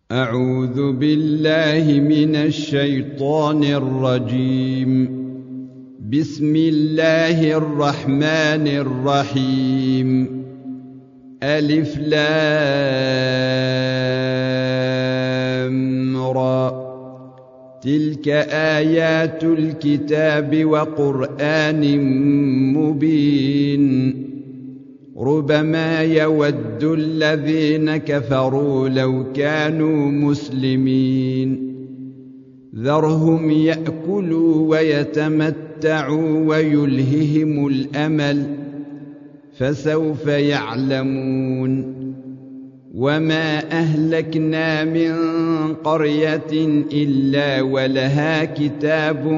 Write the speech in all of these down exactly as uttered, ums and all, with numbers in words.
أعوذ بالله من الشيطان الرجيم. بسم الله الرحمن الرحيم. ألف لام را. تلك آيات الكتاب وقرآن مبين. ربما يود الذين كفروا لو كانوا مسلمين. ذرهم يأكلوا ويتمتعوا ويلههم الأمل فسوف يعلمون. وما أهلكنا من قرية إلا ولها كتاب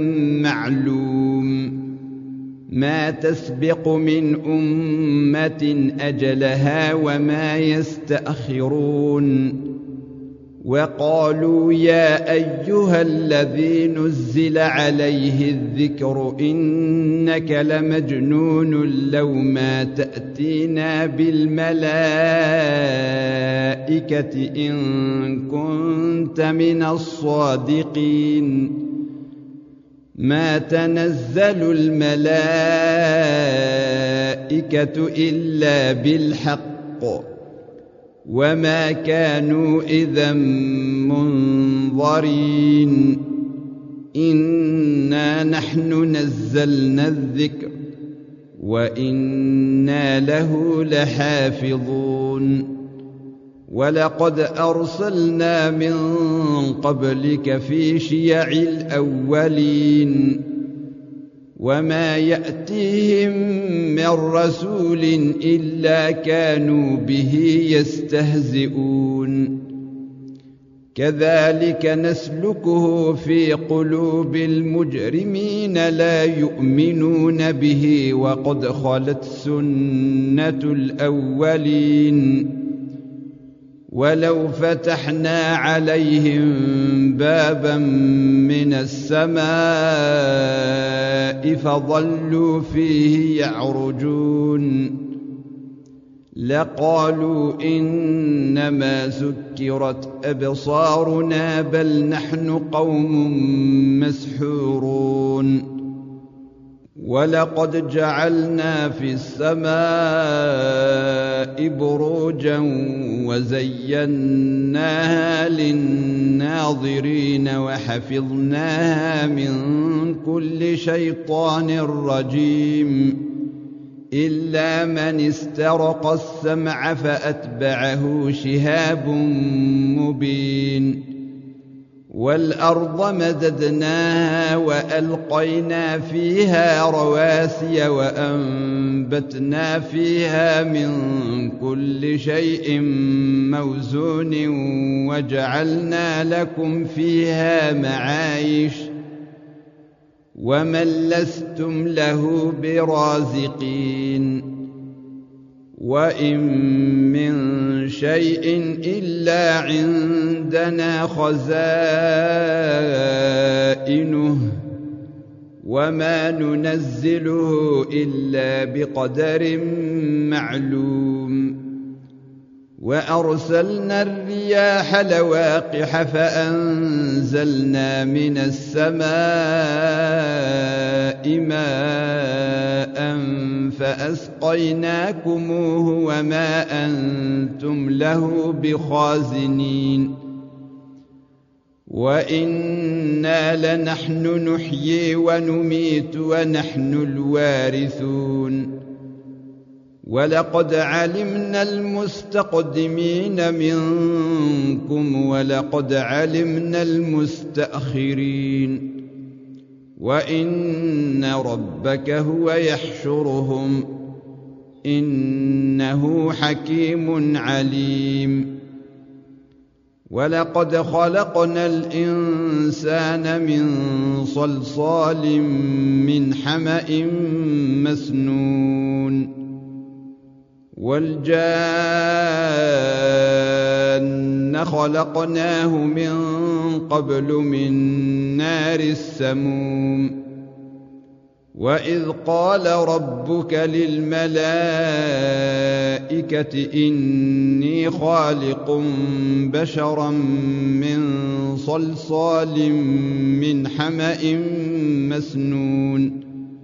معلوم. ما تسبق من أمة أجلها وما يستأخرون. وقالوا يا أيها الذي نزل عليه الذكر إنك لمجنون لو ما تأتينا بالملائكة إن كنت من الصادقين. ما تنزل الملائكة إلا بالحق وما كانوا إذا منظرين. إنا نحن نزلنا الذكر وإنا له لحافظون. ولقد أرسلنا من قبلك في شيع الأولين. وما يأتيهم من رسول إلا كانوا به يستهزئون. كذلك نسلكه في قلوب المجرمين لا يؤمنون به وقد خلت سنة الأولين. ولو فتحنا عليهم بابا من السماء فظلوا فيه يعرجون لقالوا إنما سكرت أبصارنا بل نحن قوم مسحورون. ولقد جعلنا في السماء بروجا وزيناها للناظرين وحفظناها من كل شيطان رجيم إلا من استرق السمع فأتبعه شهاب مبين. والأرض مددناها وألقينا فيها رواسي وأنبتنا فيها من كل شيء موزون وجعلنا لكم فيها معايش ومن لستم له برازقين. وإن من شيء إلا عندنا خزائنه وما ننزله إلا بقدر معلوم. وأرسلنا الرياح لواقح فأنزلنا من السماء ماء فأسقيناكموه وما أنتم له بخازنين. وإنا لنحن نحيي ونميت ونحن الوارثون. ولقد علمنا المستقدمين منكم ولقد علمنا المستأخرين. وإن ربك هو يحشرهم إنه حكيم عليم. ولقد خلقنا الإنسان من صلصال من حمأ مسنون. والجان خلقناه من قبل من نار السموم. وإذ قال ربك للملائكة إني خالق بشرا من صلصال من حمأ مسنون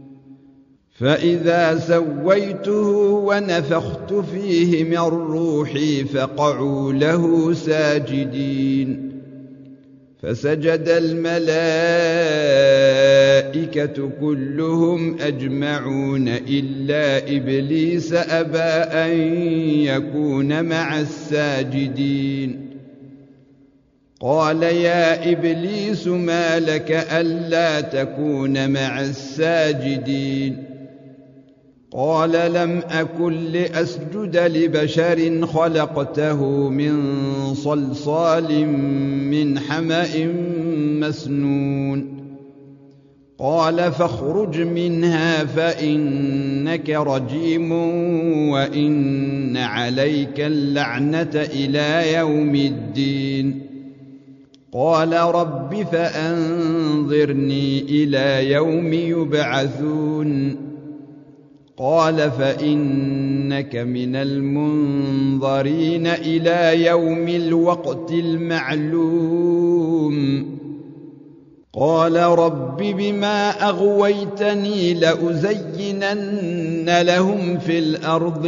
فإذا سويته ونفخت فيه من روحي فقعوا له ساجدين فسجد الملائكة كلهم أجمعون إلا إبليس أبى أن يكون مع الساجدين قال يا إبليس ما لك ألا تكون مع الساجدين قال لم أكن لأسجد لبشر خلقته من صلصال من حمأ مسنون قال فاخرج منها فإنك رجيم وإن عليك اللعنة إلى يوم الدين قال رب فأنظرني إلى يوم يبعثون قال فإنك من المنظرين إلى يوم الوقت المعلوم قال رب بما أغويتني لأزينن لهم في الأرض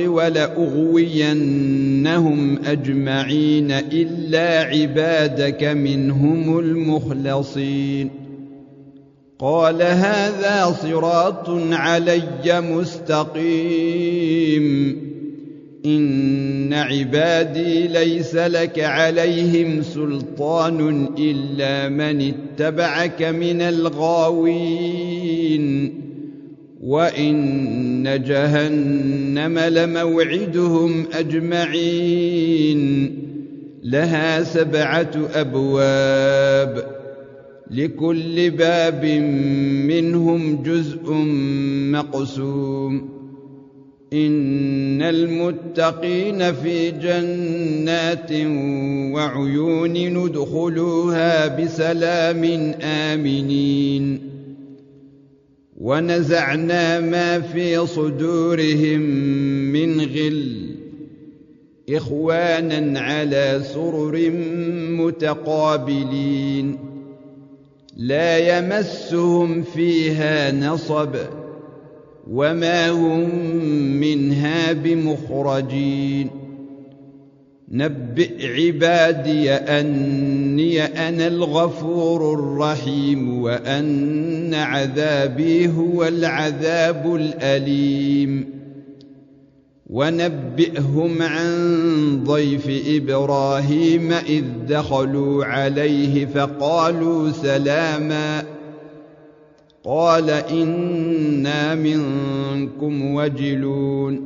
ولأغوينهم أجمعين إلا عبادك منهم المخلصين قال هذا صراط علي مستقيم إن عبادي ليس لك عليهم سلطان إلا من اتبعك من الغاوين وإن جهنم لموعدهم أجمعين لها سبعة أبواب لكل باب منهم جزء مقسوم إن المتقين في جنات وعيون ندخلوها بسلام آمنين ونزعنا ما في صدورهم من غل إخوانا على سرر متقابلين لا يمسهم فيها نصب وما هم منها بمخرجين نبئ عبادي أني أنا الغفور الرحيم وأن عذابي هو العذاب الأليم ونبئهم عن ضيف إبراهيم إذ دخلوا عليه فقالوا سلاما قال إنا منكم وجلون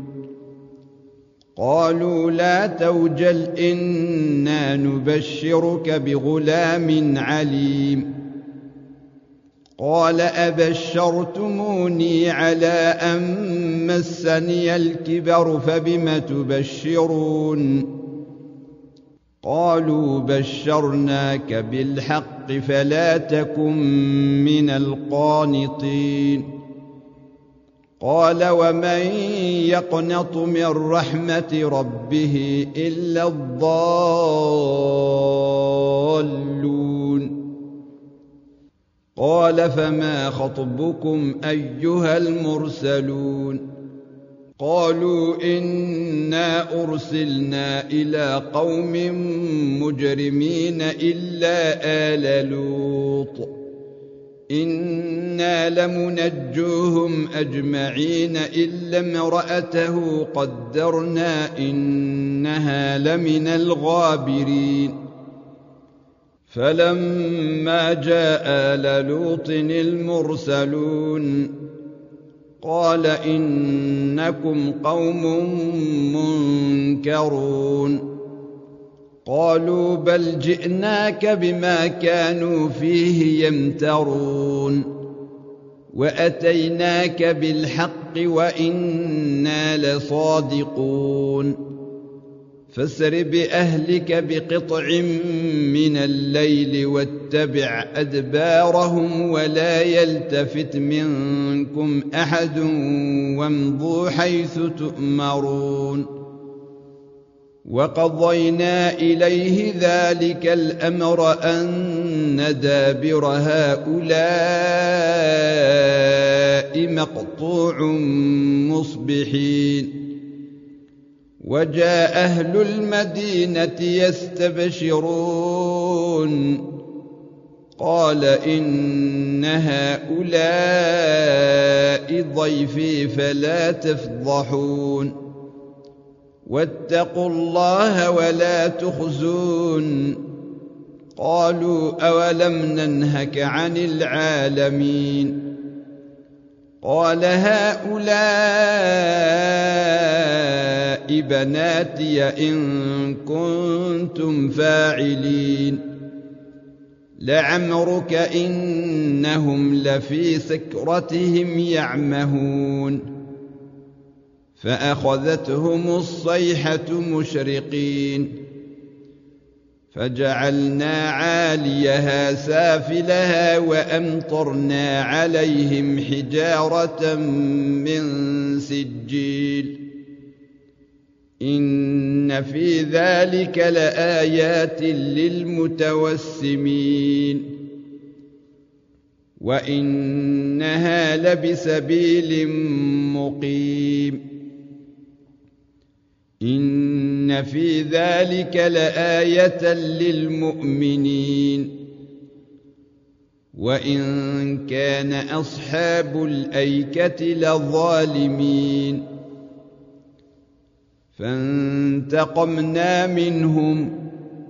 قالوا لا توجل إنا نبشرك بغلام عليم قال أبشرتموني على أن مسني الكبر فبم تبشرون قالوا بشرناك بالحق فلا تكن من القانطين قال ومن يقنط من رحمة ربه إلا الضالون قال فما خطبكم أيها المرسلون قالوا إنا أرسلنا إلى قوم مجرمين إلا آل لوط إنا لمنجوهم أجمعين إلا امرأته قدرنا إنها لمن الغابرين فلما جاء آل لوط المرسلون قال إنكم قوم منكرون قالوا بل جئناك بما كانوا فيه يمترون وأتيناك بالحق وإنا لصادقون فاسر بأهلك بقطع من الليل واتبع أدبارهم ولا يلتفت منكم أحد وامضوا حيث تؤمرون وقضينا إليه ذلك الأمر أن دابر هؤلاء مقطوع مصبحين وجاء أهل المدينة يستبشرون قال إن هؤلاء ضيفي فلا تفضحون واتقوا الله ولا تخزون قالوا أولم ننهك عن العالمين قال هؤلاء بناتي إن كنتم فاعلين لعمرك إنهم لفي سكرتهم يعمهون فأخذتهم الصيحة مشرقين فجعلنا عاليها سافلها وأمطرنا عليهم حجارة من سجيل إن في ذلك لآيات للمتوسمين وإنها لبسبيل مقيم إن في ذلك لآية للمؤمنين وإن كان أصحاب الأيكة لظالمين فانتقمنا منهم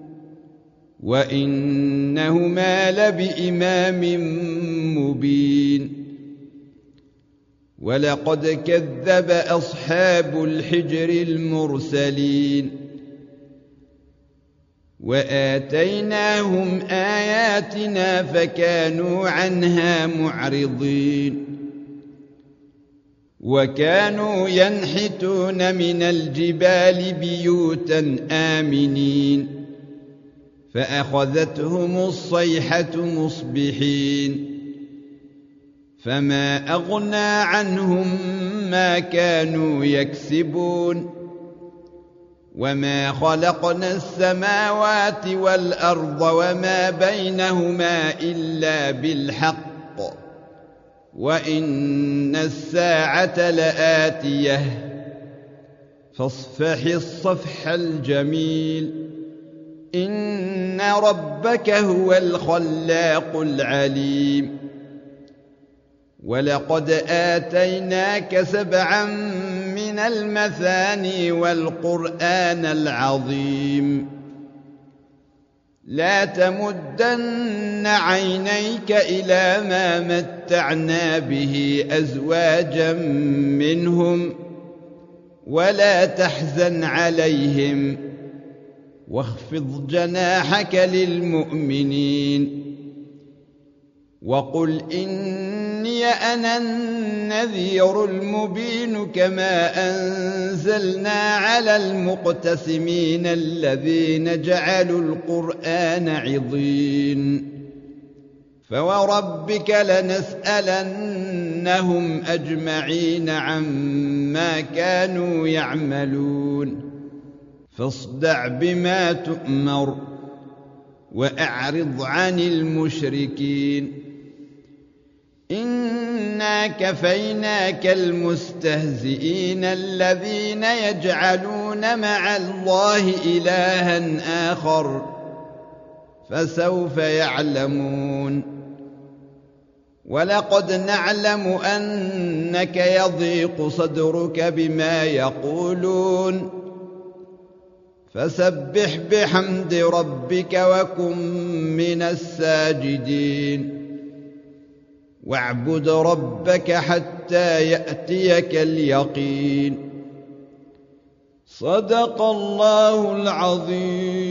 وإنهما لبإمام مبين ولقد كذب أصحاب الحجر المرسلين وآتيناهم آياتنا فكانوا عنها معرضين وكانوا ينحتون من الجبال بيوتا آمنين فأخذتهم الصيحة مصبحين فما أغنى عنهم ما كانوا يكسبون وما خلقنا السماوات والأرض وما بينهما إلا بالحق وإن الساعة لآتية فاصفح الصفح الجميل إن ربك هو الخلاق العليم ولقد آتيناك سبعا من المثاني والقرآن العظيم لا تمدن عينيك إلى ما متعنا به أزواجا منهم ولا تحزن عليهم واخفض جناحك للمؤمنين وقل إني أنا النذير المبين كما أنزلنا على المقتسمين الذين جعلوا القرآن عضين فوربك لنسألنهم أجمعين عما كانوا يعملون فاصدع بما تؤمر وأعرض عن المشركين إنا كفيناك المستهزئين الذين يجعلون مع الله إلها آخر فسوف يعلمون ولقد نعلم أنك يضيق صدرك بما يقولون فسبح بحمد ربك وكن من الساجدين واعبد ربك حتى يأتيك اليقين صدق الله العظيم.